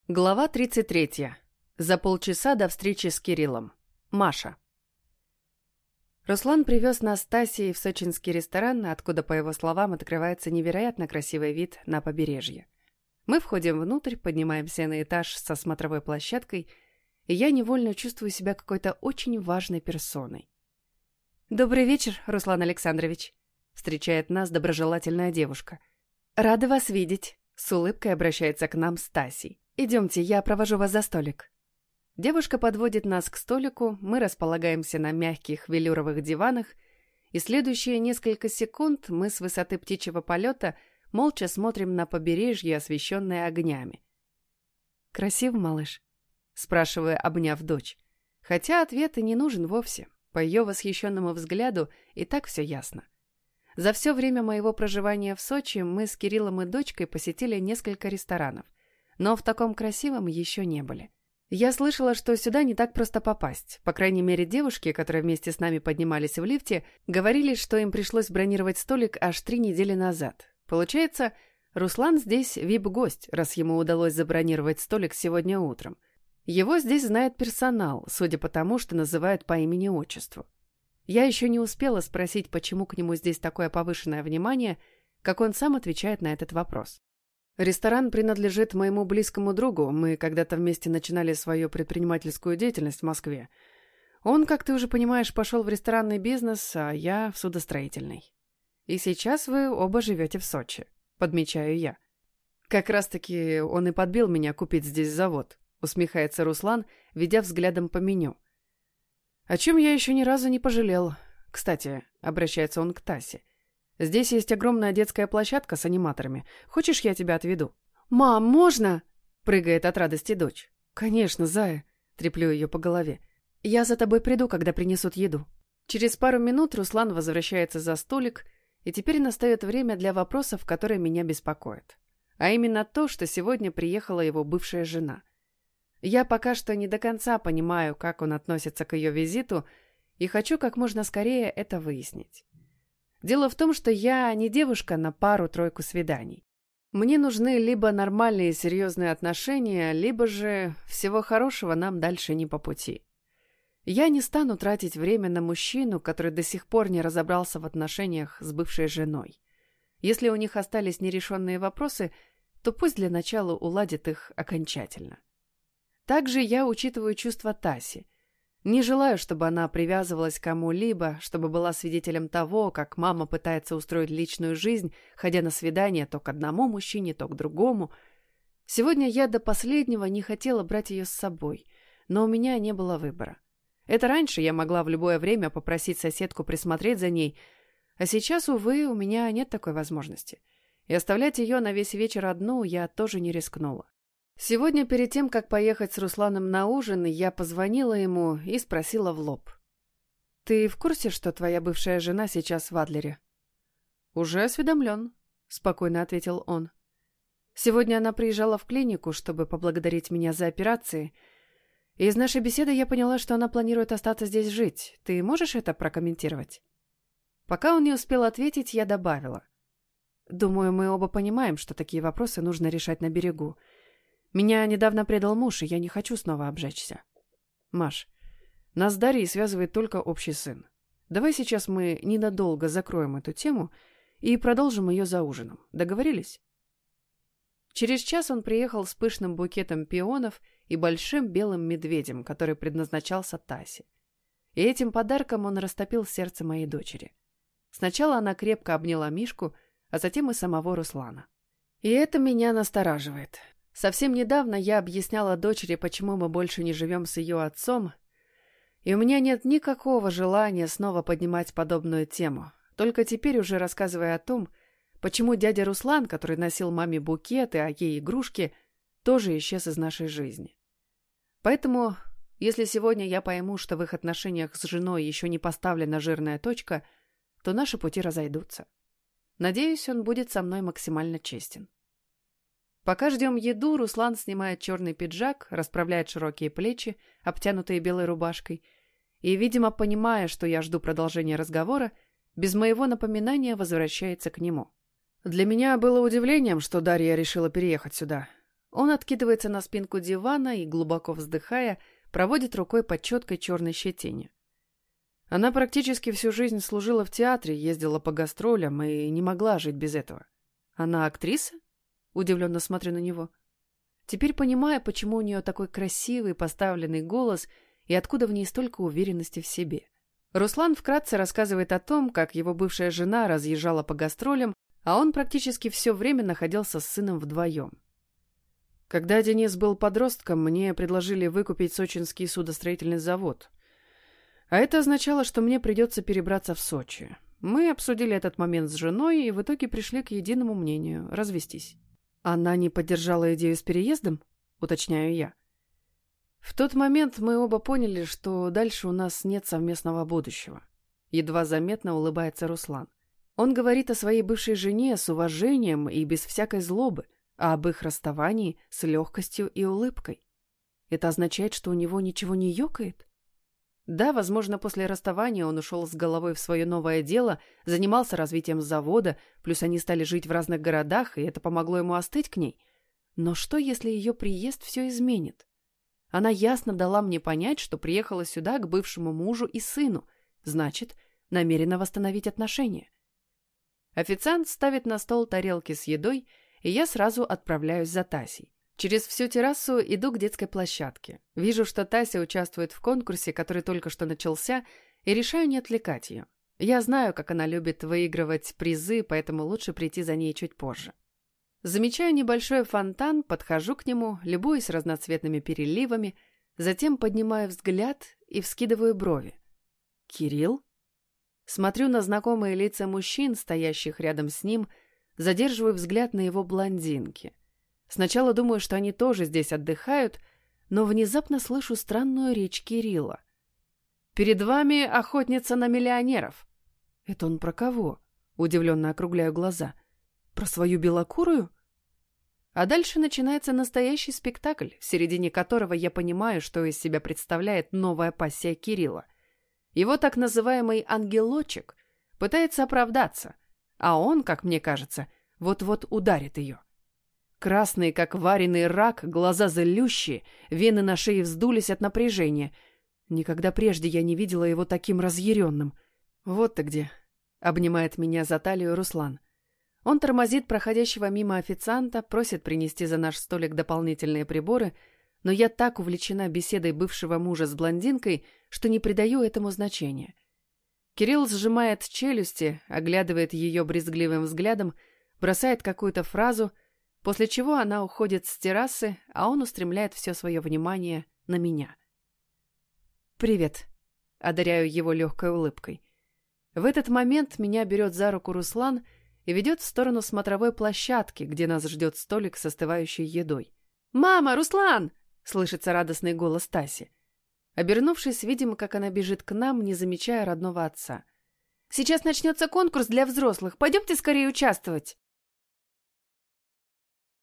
Глава 33. За полчаса до встречи с Кириллом. Маша. Руслан привез нас с Тасей в сочинский ресторан, откуда, по его словам, открывается невероятно красивый вид на побережье. Мы входим внутрь, поднимаемся на этаж со смотровой площадкой, и я невольно чувствую себя какой-то очень важной персоной. «Добрый вечер, Руслан Александрович», — встречает нас доброжелательная девушка. «Рада вас видеть», — с улыбкой обращается к нам Стасей. «Идемте, я провожу вас за столик». Девушка подводит нас к столику, мы располагаемся на мягких велюровых диванах, и следующие несколько секунд мы с высоты птичьего полета молча смотрим на побережье, освещенное огнями. «Красив, малыш?» — спрашиваю, обняв дочь. Хотя ответ и не нужен вовсе. По ее восхищенному взгляду и так все ясно. За все время моего проживания в Сочи мы с Кириллом и дочкой посетили несколько ресторанов, но в таком красивом еще не были. Я слышала, что сюда не так просто попасть. По крайней мере, девушки, которые вместе с нами поднимались в лифте, говорили, что им пришлось бронировать столик аж 3 недели назад. Получается, Руслан здесь вип-гость, раз ему удалось забронировать столик сегодня утром. Его здесь знает персонал, судя по тому, что называют по имени-отчеству. Я еще не успела спросить, почему к нему здесь такое повышенное внимание, как он сам отвечает на этот вопрос. Ресторан принадлежит моему близкому другу, мы когда-то вместе начинали свою предпринимательскую деятельность в Москве. Он, как ты уже понимаешь, пошел в ресторанный бизнес, а я в судостроительный. И сейчас вы оба живете в Сочи, подмечаю я. Как раз-таки он и подбил меня купить здесь завод, усмехается Руслан, ведя взглядом по меню. О чем я еще ни разу не пожалел. Кстати, обращается он к Тасе. Здесь есть огромная детская площадка с аниматорами. Хочешь, я тебя отведу?» «Мам, можно?» — прыгает от радости дочь. «Конечно, зая», — треплю ее по голове. «Я за тобой приду, когда принесут еду». Через пару минут Руслан возвращается за столик, и теперь настает время для вопросов, которые меня беспокоят. А именно то, что сегодня приехала его бывшая жена. Я пока что не до конца понимаю, как он относится к ее визиту, и хочу как можно скорее это выяснить. Дело в том, что я не девушка на пару-тройку свиданий. Мне нужны либо нормальные серьезные отношения, либо же всего хорошего нам дальше не по пути. Я не стану тратить время на мужчину, который до сих пор не разобрался в отношениях с бывшей женой. Если у них остались нерешенные вопросы, то пусть для начала уладит их окончательно. Также я учитываю чувства Таси. Не желаю, чтобы она привязывалась к кому-либо, чтобы была свидетелем того, как мама пытается устроить личную жизнь, ходя на свидания то к одному мужчине, то к другому. Сегодня я до последнего не хотела брать ее с собой, но у меня не было выбора. Это раньше я могла в любое время попросить соседку присмотреть за ней, а сейчас, увы, у меня нет такой возможности. И оставлять ее на весь вечер одну я тоже не рискнула. Сегодня, перед тем, как поехать с Русланом на ужин, я позвонила ему и спросила в лоб. «Ты в курсе, что твоя бывшая жена сейчас в Адлере?» «Уже осведомлен», — спокойно ответил он. «Сегодня она приезжала в клинику, чтобы поблагодарить меня за операции, и из нашей беседы я поняла, что она планирует остаться здесь жить. Ты можешь это прокомментировать?» Пока он не успел ответить, я добавила. «Думаю, мы оба понимаем, что такие вопросы нужно решать на берегу. Меня недавно предал муж, и я не хочу снова обжечься. Маш, нас с Дарьей связывает только общий сын. Давай сейчас мы ненадолго закроем эту тему и продолжим ее за ужином. Договорились?» Через час он приехал с пышным букетом пионов и большим белым медведем, который предназначался Тасе. И этим подарком он растопил сердце моей дочери. Сначала она крепко обняла Мишку, а затем и самого Руслана. И это меня настораживает. Совсем недавно я объясняла дочери, почему мы больше не живем с ее отцом, и у меня нет никакого желания снова поднимать подобную тему, только теперь уже рассказывая о том, почему дядя Руслан, который носил маме букеты, а ей игрушки, тоже исчез из нашей жизни. Поэтому, если сегодня я пойму, что в их отношениях с женой еще не поставлена жирная точка, то наши пути разойдутся. Надеюсь, он будет со мной максимально честен. Пока ждем еду, Руслан снимает черный пиджак, расправляет широкие плечи, обтянутые белой рубашкой, и, видимо, понимая, что я жду продолжения разговора, без моего напоминания возвращается к нему. Для меня было удивлением, что Дарья решила переехать сюда. Он откидывается на спинку дивана и, глубоко вздыхая, проводит рукой по четкой черной щетине. Она практически всю жизнь служила в театре, ездила по гастролям и не могла жить без этого. Она актриса? Удивленно смотрю на него. Теперь понимаю, почему у нее такой красивый поставленный голос и откуда в ней столько уверенности в себе. Руслан вкратце рассказывает о том, как его бывшая жена разъезжала по гастролям, а он практически все время находился с сыном вдвоем. Когда Денис был подростком, мне предложили выкупить сочинский судостроительный завод. А это означало, что мне придется перебраться в Сочи. Мы обсудили этот момент с женой и в итоге пришли к единому мнению – развестись. Она не поддержала идею с переездом? Уточняю я. В тот момент мы оба поняли, что дальше у нас нет совместного будущего. Едва заметно улыбается Руслан. Он говорит о своей бывшей жене с уважением и без всякой злобы, а об их расставании с легкостью и улыбкой. Это означает, что у него ничего не ёкает? Да, возможно, после расставания он ушел с головой в свое новое дело, занимался развитием завода, плюс они стали жить в разных городах, и это помогло ему остыть к ней. Но что, если ее приезд все изменит? Она ясно дала мне понять, что приехала сюда к бывшему мужу и сыну, значит, намерена восстановить отношения. Официант ставит на стол тарелки с едой, и я сразу отправляюсь за Тасей. Через всю террасу иду к детской площадке. Вижу, что Тася участвует в конкурсе, который только что начался, и решаю не отвлекать ее. Я знаю, как она любит выигрывать призы, поэтому лучше прийти за ней чуть позже. Замечаю небольшой фонтан, подхожу к нему, любуюсь разноцветными переливами, затем поднимаю взгляд и вскидываю брови. «Кирилл?» Смотрю на знакомые лица мужчин, стоящих рядом с ним, задерживаю взгляд на его блондинки. Сначала думаю, что они тоже здесь отдыхают, но внезапно слышу странную речь Кирилла. «Перед вами охотница на миллионеров». «Это он про кого?» Удивленно округляю глаза. «Про свою белокурую?» А дальше начинается настоящий спектакль, в середине которого я понимаю, что из себя представляет новая пассия Кирилла. Его так называемый ангелочек пытается оправдаться, а он, как мне кажется, вот-вот ударит ее. Красный, как вареный рак, глаза злющие, вены на шее вздулись от напряжения. Никогда прежде я не видела его таким разъяренным. «Вот ты где!» — обнимает меня за талию Руслан. Он тормозит проходящего мимо официанта, просит принести за наш столик дополнительные приборы, но я так увлечена беседой бывшего мужа с блондинкой, что не придаю этому значения. Кирилл сжимает челюсти, оглядывает ее брезгливым взглядом, бросает какую-то фразу, после чего она уходит с террасы, а он устремляет все свое внимание на меня. «Привет», — одаряю его легкой улыбкой. В этот момент меня берет за руку Руслан и ведет в сторону смотровой площадки, где нас ждет столик с остывающей едой. «Мама, Руслан!» — слышится радостный голос Таси. Обернувшись, видим, как она бежит к нам, не замечая родного отца. «Сейчас начнется конкурс для взрослых. Пойдемте скорее участвовать!»